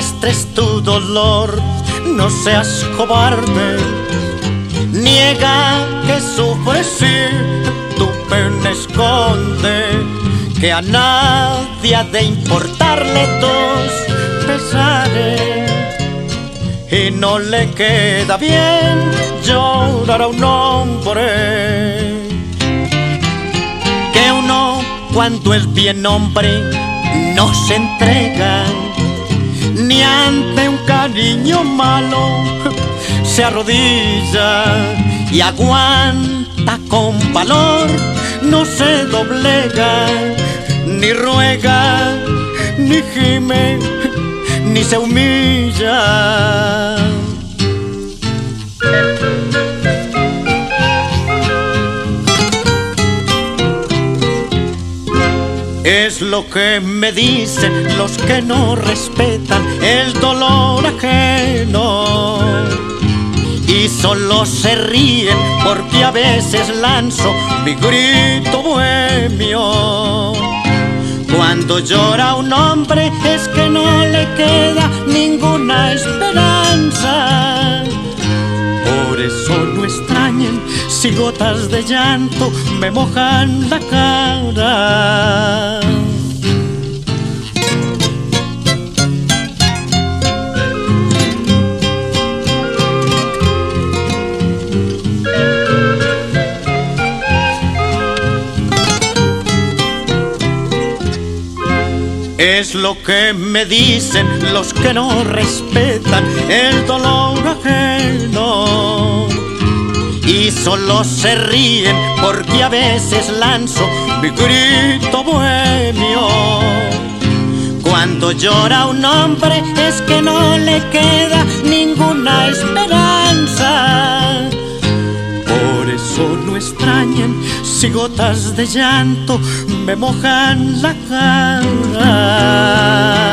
muestres tu dolor, no seas cobarde. Niega que sufres si tu pena esconde, que a nadie ha de importarle tus pesares. Y no le queda bien llorar a un hombre, que uno cuando es bien hombre no se entrega, ni ante un cariño malo se arrodilla y aguanta con valor, no se doblega, ni ruega, ni gime, ni se humilla. Es lo que me dicen los que no respetan el dolor ajeno, y solo se ríen porque a veces lanzo mi grito bohemio. Cuando llora un hombre es que no le queda ninguna esperanza. Por eso no extrañen si gotas de llanto me mojan la cara. Es lo que me dicen los que no respetan el dolor ajeno, y solo se ríen porque a veces lanzo mi grito bohemio. Cuando llora un hombre es que no le queda ninguna esperanza. Por eso no extrañen si gotas de llanto me mojan la cara.